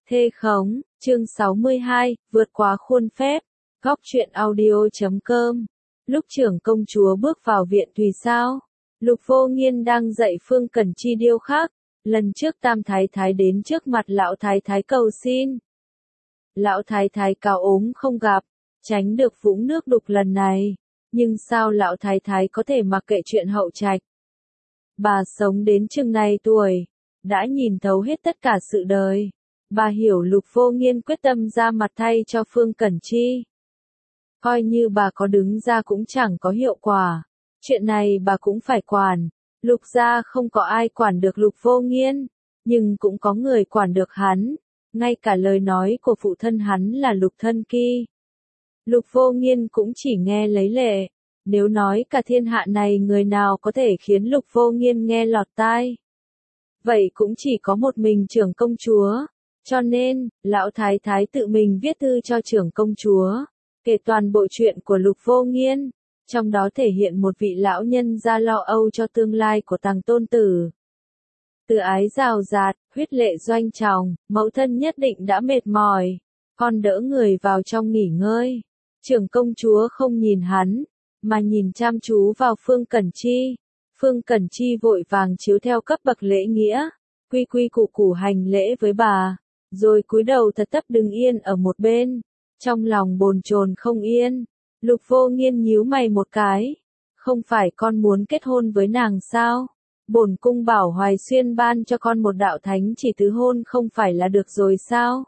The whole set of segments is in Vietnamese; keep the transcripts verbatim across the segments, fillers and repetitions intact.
Thê khống, chương sáu mươi hai, vượt quá khuôn phép, góc truyện audio chấm com. Lúc trưởng công chúa bước vào viện Thùy Sao, Lục Vô Nghiên đang dạy Phương Cẩn Chi điêu khắc. Lần trước Tam Thái Thái đến trước mặt Lão Thái Thái cầu xin. Lão Thái Thái cao ốm không gặp, tránh được vũng nước đục lần này. Nhưng sao Lão Thái Thái có thể mặc kệ chuyện hậu trạch? Bà sống đến chừng này tuổi, đã nhìn thấu hết tất cả sự đời. Bà hiểu Lục Vô Nghiên quyết tâm ra mặt thay cho Phương Cẩn Chi. Coi như bà có đứng ra cũng chẳng có hiệu quả. Chuyện này bà cũng phải quản. Lục gia không có ai quản được Lục Vô Nghiên, nhưng cũng có người quản được hắn. Ngay cả lời nói của phụ thân hắn là Lục Thân Kỳ. Lục Vô Nghiên cũng chỉ nghe lấy lệ. Nếu nói cả thiên hạ này người nào có thể khiến Lục Vô Nghiên nghe lọt tai, vậy cũng chỉ có một mình trưởng công chúa. Cho nên, Lão Thái Thái tự mình viết thư cho trưởng công chúa, kể toàn bộ chuyện của Lục Vô Nghiên, trong đó thể hiện một vị lão nhân gia lo âu cho tương lai của tàng tôn tử. Từ ái rào rạt, huyết lệ doanh tròng, mẫu thân nhất định đã mệt mỏi, con đỡ người vào trong nghỉ ngơi. Trưởng công chúa không nhìn hắn, mà nhìn chăm chú vào Phương Cẩn Chi. Phương Cẩn Chi vội vàng chiếu theo cấp bậc lễ nghĩa, quy quy củ củ hành lễ với bà, rồi cúi đầu thật thấp đứng yên ở một bên, trong lòng bồn chồn không yên. Lục Vô Nghiên nhíu mày một cái, không phải con muốn kết hôn với nàng sao? Bổn cung bảo Hoài Xuyên ban cho con một đạo thánh chỉ tứ hôn không phải là được rồi sao?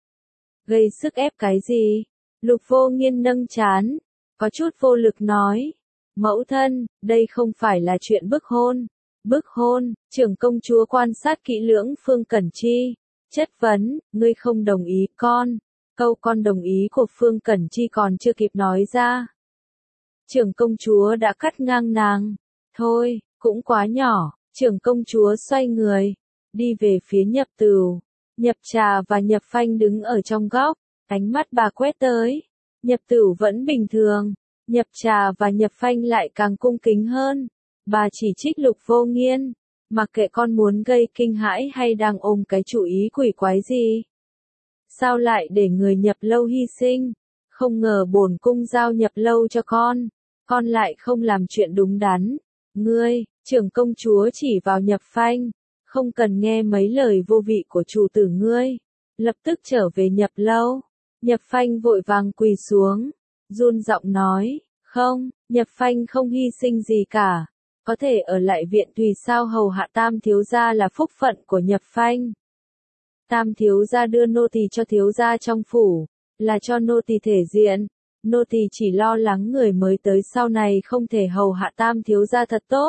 Gây sức ép cái gì? Lục Vô Nghiên nâng trán, có chút vô lực nói, mẫu thân, đây không phải là chuyện bức hôn. Bức hôn, trưởng công chúa quan sát kỹ lưỡng Phương Cẩn Chi, chất vấn, ngươi không đồng ý con. Câu con đồng ý của Phương Cẩn Chi còn chưa kịp nói ra, trưởng công chúa đã cắt ngang nàng. Thôi, cũng quá nhỏ. Trưởng công chúa xoay người, đi về phía Nhập Tửu. Nhập Trà và Nhập Phanh đứng ở trong góc, ánh mắt bà quét tới. Nhập Tửu vẫn bình thường, Nhập Trà và Nhập Phanh lại càng cung kính hơn. Bà chỉ trích Lục Vô Nghiên, mặc kệ con muốn gây kinh hãi hay đang ôm cái chủ ý quỷ quái gì. Sao lại để người Nhập Lâu hy sinh? Không ngờ bổn cung giao Nhập Lâu cho con, con lại không làm chuyện đúng đắn. Ngươi, trưởng công chúa chỉ vào Nhập Phanh, không cần nghe mấy lời vô vị của chủ tử ngươi, lập tức trở về Nhập Lâu. Nhập Phanh vội vàng quỳ xuống, run giọng nói, không, Nhập Phanh không hy sinh gì cả, có thể ở lại viện Thùy Sao hầu hạ Tam thiếu gia là phúc phận của Nhập Phanh. Tam thiếu gia đưa nô tỳ cho thiếu gia trong phủ, là cho nô tỳ thể diện. Nô tỳ chỉ lo lắng người mới tới sau này không thể hầu hạ Tam thiếu gia thật tốt.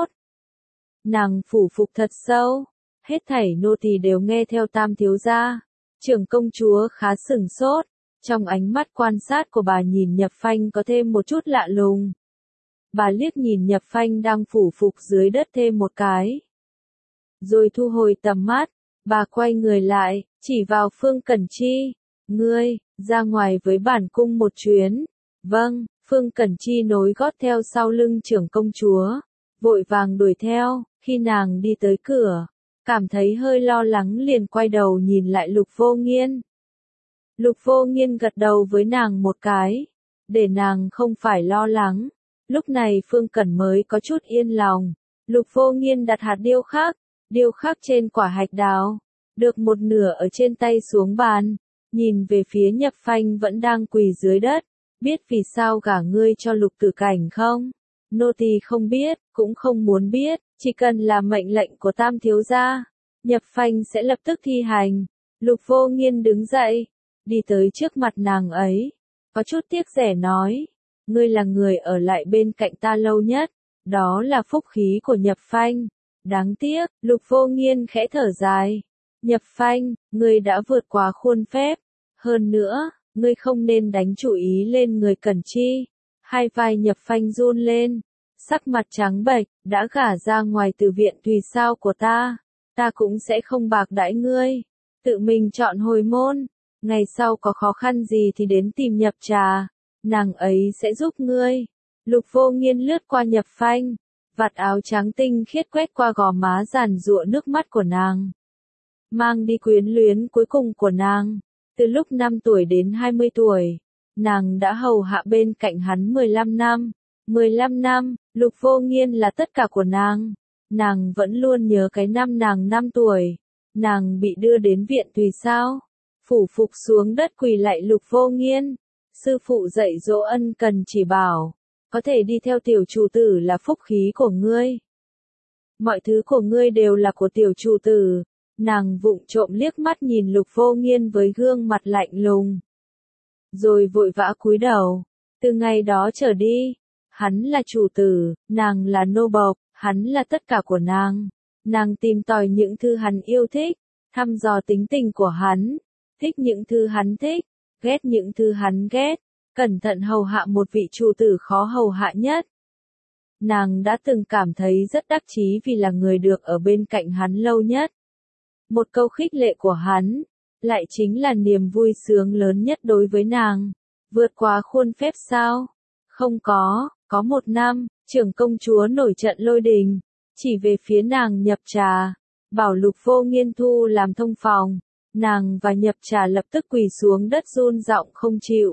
Nàng phủ phục thật sâu, hết thảy nô tỳ đều nghe theo Tam thiếu gia. Trưởng công chúa khá sửng sốt, trong ánh mắt quan sát của bà nhìn Nhập Phanh có thêm một chút lạ lùng. Bà liếc nhìn Nhập Phanh đang phủ phục dưới đất thêm một cái, rồi thu hồi tầm mắt. Bà quay người lại, chỉ vào Phương Cẩn Chi, ngươi, ra ngoài với bản cung một chuyến. Vâng. Phương Cẩn Chi nối gót theo sau lưng trưởng công chúa, vội vàng đuổi theo. Khi nàng đi tới cửa, cảm thấy hơi lo lắng liền quay đầu nhìn lại Lục Vô Nghiên. Lục Vô Nghiên gật đầu với nàng một cái, để nàng không phải lo lắng. Lúc này Phương Cẩn mới có chút yên lòng. Lục Vô Nghiên đặt hạt điêu khắc, điêu khắc trên quả hạch đào, được một nửa ở trên tay xuống bàn, nhìn về phía Nhập Phanh vẫn đang quỳ dưới đất. Biết vì sao gả ngươi cho Lục Tử Cảnh không? Nô tỳ không biết, cũng không muốn biết, chỉ cần là mệnh lệnh của Tam thiếu gia, Nhập Phanh sẽ lập tức thi hành. Lục Vô Nghiên đứng dậy, đi tới trước mặt nàng ấy, có chút tiếc rẻ nói, ngươi là người ở lại bên cạnh ta lâu nhất, đó là phúc khí của Nhập Phanh. Đáng tiếc, Lục Vô Nghiên khẽ thở dài. Nhập Phanh, ngươi đã vượt quá khuôn phép. Hơn nữa, ngươi không nên đánh chủ ý lên người Cẩn Chi. Hai vai Nhập Phanh run lên, sắc mặt trắng bệch, đã gả ra ngoài từ viện Thùy Sao của ta, ta cũng sẽ không bạc đãi ngươi. Tự mình chọn hồi môn, ngày sau có khó khăn gì thì đến tìm Nhập Trà, nàng ấy sẽ giúp ngươi. Lục Vô Nghiên lướt qua Nhập Phanh, vạt áo trắng tinh khiết quét qua gò má giàn giụa nước mắt của nàng, mang đi quyến luyến cuối cùng của nàng. Từ lúc năm tuổi đến hai mươi tuổi, nàng đã hầu hạ bên cạnh hắn mười lăm năm. mười lăm năm, Lục Vô Nghiên là tất cả của nàng. Nàng vẫn luôn nhớ cái năm nàng năm tuổi. Nàng bị đưa đến viện tùy sao. Phủ phục xuống đất quỳ lạy Lục Vô Nghiên. Sư phụ dạy dỗ ân cần chỉ bảo. Có thể đi theo tiểu chủ tử là phúc khí của ngươi. Mọi thứ của ngươi đều là của tiểu chủ tử. Nàng vụng trộm liếc mắt nhìn Lục Vô Nghiên với gương mặt lạnh lùng. Rồi vội vã cúi đầu. Từ ngày đó trở đi, hắn là chủ tử, nàng là nô bộc, hắn là tất cả của nàng. Nàng tìm tòi những thứ hắn yêu thích, thăm dò tính tình của hắn, thích những thứ hắn thích, ghét những thứ hắn ghét, cẩn thận hầu hạ một vị chủ tử khó hầu hạ nhất. Nàng đã từng cảm thấy rất đắc chí vì là người được ở bên cạnh hắn lâu nhất. Một câu khích lệ của hắn, lại chính là niềm vui sướng lớn nhất đối với nàng. Vượt qua khuôn phép sao? Không có, có một năm, trưởng công chúa nổi trận lôi đình, chỉ về phía nàng Nhập Trà, bảo Lục Vô Nghiên thu làm thông phòng. Nàng và Nhập Trà lập tức quỳ xuống đất run giọng không chịu.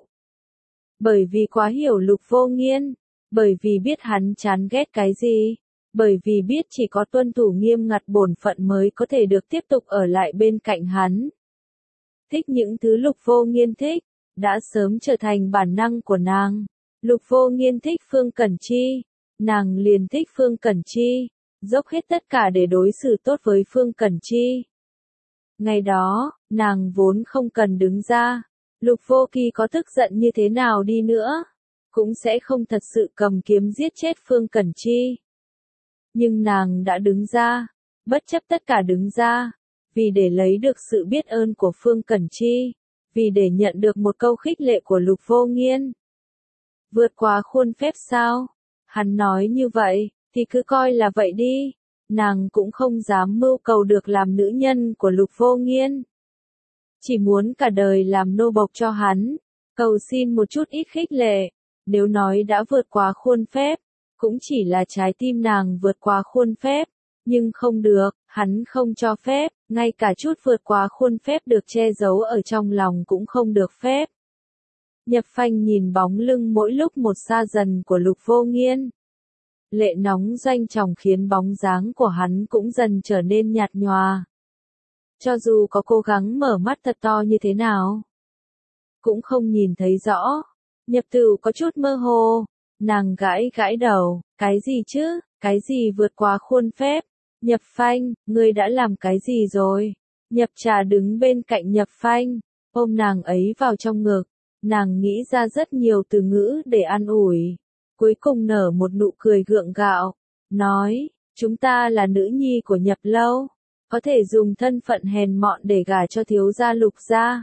Bởi vì quá hiểu Lục Vô Nghiên, bởi vì biết hắn chán ghét cái gì, bởi vì biết chỉ có tuân thủ nghiêm ngặt bổn phận mới có thể được tiếp tục ở lại bên cạnh hắn. Thích những thứ Lục Vô Nghiên thích, đã sớm trở thành bản năng của nàng. Lục Vô Nghiên thích Phương Cẩn Chi, nàng liền thích Phương Cẩn Chi, dốc hết tất cả để đối xử tốt với Phương Cẩn Chi. Ngày đó, nàng vốn không cần đứng ra, Lục Vô Kỳ có tức giận như thế nào đi nữa, cũng sẽ không thật sự cầm kiếm giết chết Phương Cẩn Chi. Nhưng nàng đã đứng ra, bất chấp tất cả đứng ra, vì để lấy được sự biết ơn của Phương Cẩn Chi, vì để nhận được một câu khích lệ của Lục Vô Nghiên. Vượt qua khuôn phép sao? Hắn nói như vậy, thì cứ coi là vậy đi. Nàng cũng không dám mưu cầu được làm nữ nhân của Lục Vô Nghiên. Chỉ muốn cả đời làm nô bộc cho hắn, cầu xin một chút ít khích lệ. Nếu nói đã vượt qua khuôn phép, cũng chỉ là trái tim nàng vượt qua khuôn phép. Nhưng không được, hắn không cho phép, ngay cả chút vượt qua khuôn phép được che giấu ở trong lòng cũng không được phép. Nhập Phanh nhìn bóng lưng mỗi lúc một xa dần của Lục Vô Nghiên. Lệ nóng doanh tròng khiến bóng dáng của hắn cũng dần trở nên nhạt nhòa. Cho dù có cố gắng mở mắt thật to như thế nào, cũng không nhìn thấy rõ. Nhập Tửu có chút mơ hồ, nàng gãi gãi đầu, cái gì chứ, cái gì vượt qua khuôn phép? Nhập Phanh, ngươi đã làm cái gì rồi? Nhập Trà đứng bên cạnh Nhập Phanh, ôm nàng ấy vào trong ngực. Nàng nghĩ ra rất nhiều từ ngữ để an ủi. Cuối cùng nở một nụ cười gượng gạo. Nói, chúng ta là nữ nhi của Nhập Lâu. Có thể dùng thân phận hèn mọn để gả cho thiếu gia Lục gia.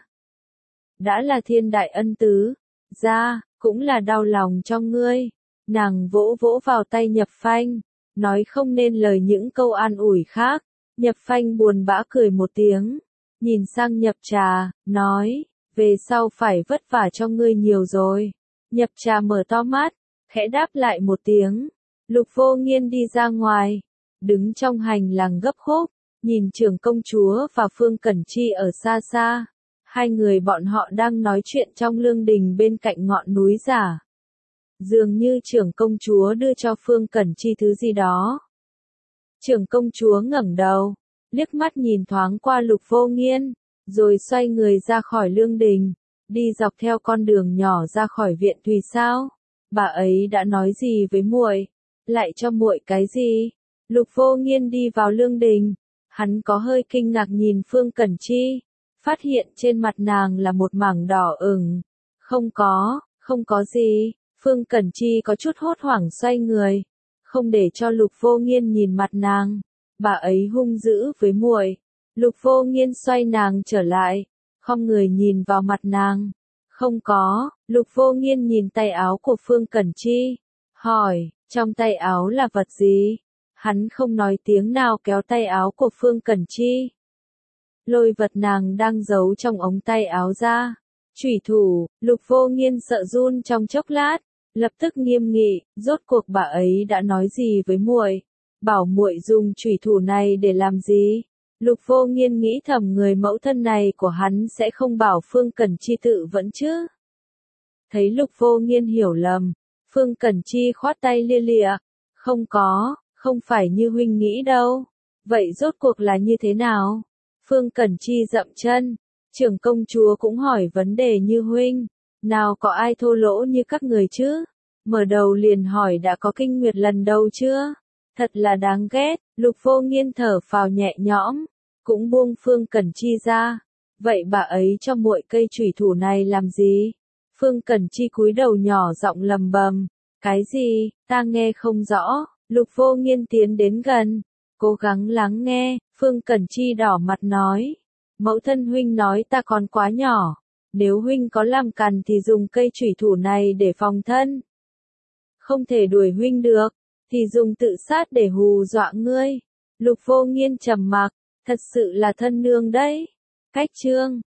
Đã là thiên đại ân tứ. Gia, cũng là đau lòng cho ngươi. Nàng vỗ vỗ vào tay Nhập Phanh. Nói không nên lời những câu an ủi khác. Nhập Phanh buồn bã cười một tiếng. Nhìn sang Nhập Trà, nói. Về sau phải vất vả cho ngươi nhiều rồi. Nhập Trà mở to mắt, khẽ đáp lại một tiếng. Lục Vô Nghiên đi ra ngoài, đứng trong hành lang gấp khúc, nhìn trưởng công chúa và Phương Cẩn Chi ở xa xa. Hai người bọn họ đang nói chuyện trong lương đình bên cạnh ngọn núi giả. Dường như trưởng công chúa đưa cho Phương Cẩn Chi thứ gì đó. Trưởng công chúa ngẩng đầu, liếc mắt nhìn thoáng qua Lục Vô Nghiên. Rồi xoay người ra khỏi lương đình, đi dọc theo con đường nhỏ ra khỏi viện tùy sao. Bà ấy đã nói gì với muội? Lại cho muội cái gì? Lục Vô Nghiên đi vào lương đình, hắn có hơi kinh ngạc nhìn Phương Cẩn Chi, phát hiện trên mặt nàng là một mảng đỏ ửng. Không có, không có gì. Phương Cẩn Chi có chút hốt hoảng xoay người, không để cho Lục Vô Nghiên nhìn mặt nàng. Bà ấy hung dữ với muội. Lục Vô Nghiên xoay nàng trở lại, khom người nhìn vào mặt nàng. Không có. Lục Vô Nghiên nhìn tay áo của Phương Cẩn Chi, hỏi, trong tay áo là vật gì? Hắn không nói tiếng nào kéo tay áo của Phương Cẩn Chi, lôi vật nàng đang giấu trong ống tay áo ra. Chủy thủ. Lục Vô Nghiên sợ run trong chốc lát, lập tức nghiêm nghị, rốt cuộc bà ấy đã nói gì với muội? Bảo muội dùng chủy thủ này để làm gì? Lục Vô Nghiên nghĩ thầm người mẫu thân này của hắn sẽ không bảo Phương Cẩn Chi tự vẫn chứ. Thấy Lục Vô Nghiên hiểu lầm, Phương Cẩn Chi khoát tay lia lịa, không có, không phải như huynh nghĩ đâu. Vậy rốt cuộc là như thế nào? Phương Cẩn Chi dậm chân, trưởng công chúa cũng hỏi vấn đề như huynh, nào có ai thô lỗ như các người chứ? Mở đầu liền hỏi đã có kinh nguyệt lần đầu chưa? Thật là đáng ghét. Lục Vô Nghiên thở phào nhẹ nhõm, cũng buông Phương Cẩn Chi ra. Vậy bà ấy cho muội cây chủy thủ này làm gì? Phương Cẩn Chi cúi đầu nhỏ giọng lầm bầm, cái gì, ta nghe không rõ. Lục Vô Nghiên tiến đến gần, cố gắng lắng nghe. Phương Cẩn Chi đỏ mặt nói, mẫu thân huynh nói ta còn quá nhỏ, nếu huynh có làm càn thì dùng cây chủy thủ này để phòng thân. Không thể đuổi huynh được, thì dùng tự sát để hù dọa ngươi. Lục Vô Nghiên trầm mặc, thật sự là thân nương đấy. Cách chương